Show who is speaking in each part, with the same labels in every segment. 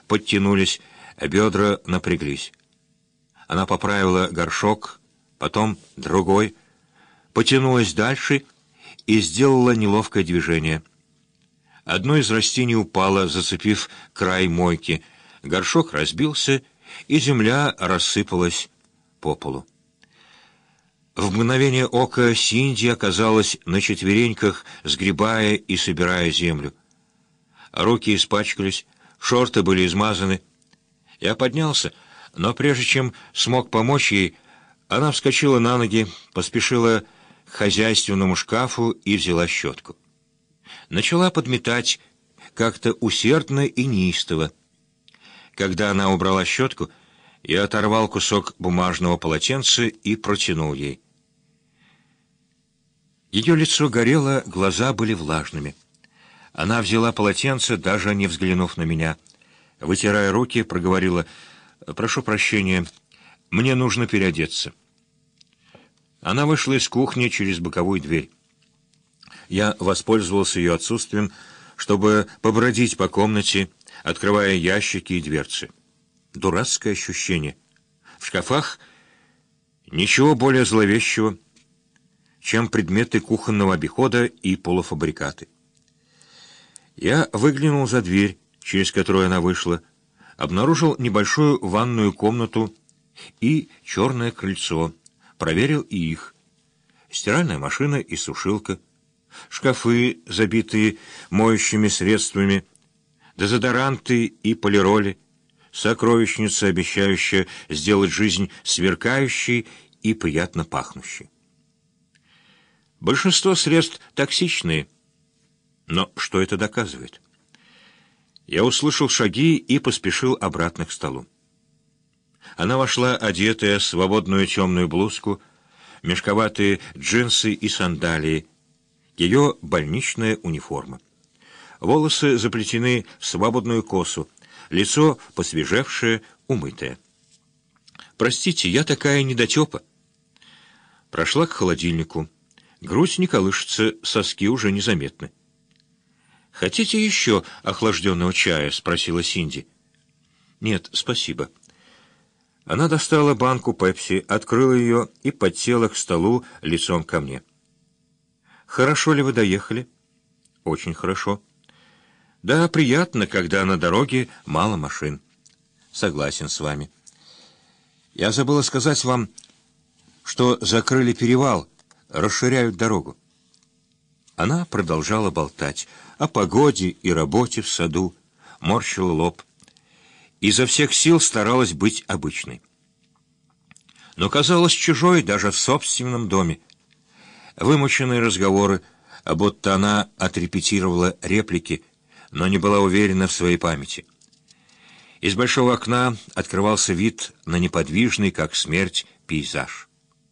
Speaker 1: подтянулись, бедра напряглись. Она поправила горшок, потом другой, потянулась дальше и сделала неловкое движение. Одно из растений упало, зацепив край мойки. Горшок разбился, и земля рассыпалась по полу. В мгновение ока Синди оказалась на четвереньках, сгребая и собирая землю. Руки испачкались, шорты были измазаны. Я поднялся, но прежде чем смог помочь ей, она вскочила на ноги, поспешила к хозяйственному шкафу и взяла щетку. Начала подметать как-то усердно и неистово. Когда она убрала щетку, я оторвал кусок бумажного полотенца и протянул ей. Ее лицо горело, глаза были влажными. Она взяла полотенце, даже не взглянув на меня. Вытирая руки, проговорила: «Прошу прощения, мне нужно переодеться». Она вышла из кухни через боковую дверь. Я воспользовался ее отсутствием, чтобы побродить по комнате, открывая ящики и дверцы. Дурацкое ощущение. В шкафах ничего более зловещего, чем предметы кухонного обихода и полуфабрикаты. Я выглянул за дверь, через которую она вышла, обнаружил небольшую ванную комнату и черное крыльцо, проверил и их. Стиральная машина и сушилка, шкафы, забитые моющими средствами, дезодоранты и полироли, сокровищница, обещающая сделать жизнь сверкающей и приятно пахнущей. Большинство средств токсичные, но что это доказывает? Я услышал шаги и поспешил обратно к столу. Она вошла, одетая в свободную темную блузку, мешковатые джинсы и сандалии, ее больничная униформа. Волосы заплетены в свободную косу, лицо посвежевшее, умытое. «Простите, я такая недотепа». Прошла к холодильнику. Грудь не колышется, соски уже незаметны. «Хотите еще охлажденного чая?» — спросила Синди. «Нет, спасибо». Она достала банку пепси, открыла ее и подсела к столу лицом ко мне. «Хорошо ли вы доехали?» «Очень хорошо». «Да, приятно, когда на дороге мало машин». «Согласен с вами». «Я забыла сказать вам, что закрыли перевал, расширяют дорогу». Она продолжала болтать о погоде и работе в саду, морщила лоб. Изо всех сил старалась быть обычной. Но казалась чужой даже в собственном доме. Вымученные разговоры, будто она отрепетировала реплики, но не была уверена в своей памяти. Из большого окна открывался вид на неподвижный, как смерть, пейзаж.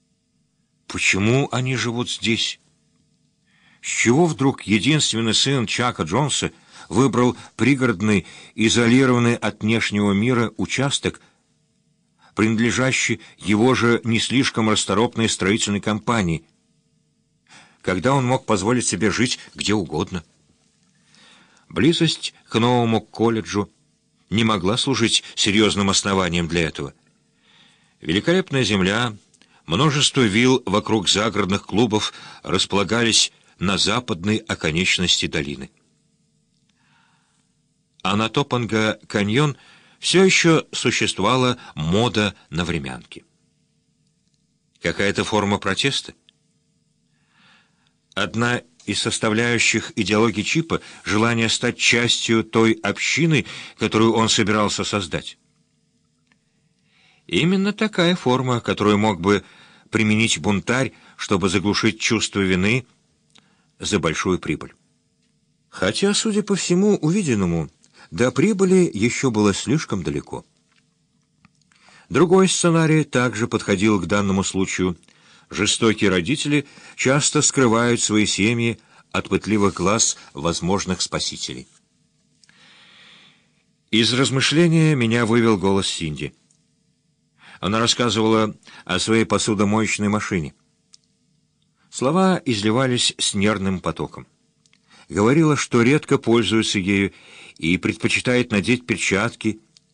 Speaker 1: Почему они живут здесь? С чего вдруг единственный сын Чака Джонса выбрал пригородный, изолированный от внешнего мира участок, принадлежащий его же не слишком расторопной строительной компании, когда он мог позволить себе жить где угодно? Близость к новому колледжу не могла служить серьезным основанием для этого. Великолепная земля, множество вилл вокруг загородных клубов располагались на западной оконечности долины. А на Топанга-каньон все еще существовала мода на времянки. Какая-то форма протеста? Одна из составляющих идеологии Чипа — желание стать частью той общины, которую он собирался создать. Именно такая форма, которую мог бы применить бунтарь, чтобы заглушить чувство вины за большую прибыль. Хотя, судя по всему увиденному, до прибыли еще было слишком далеко. Другой сценарий также подходил к данному случаю. Жестокие родители часто скрывают свои семьи от пытливых глаз возможных спасителей. Из размышления меня вывел голос Синди. Она рассказывала о своей посудомоечной машине. Слова изливались с нервным потоком. Говорила, что редко пользуется ею и предпочитает надеть перчатки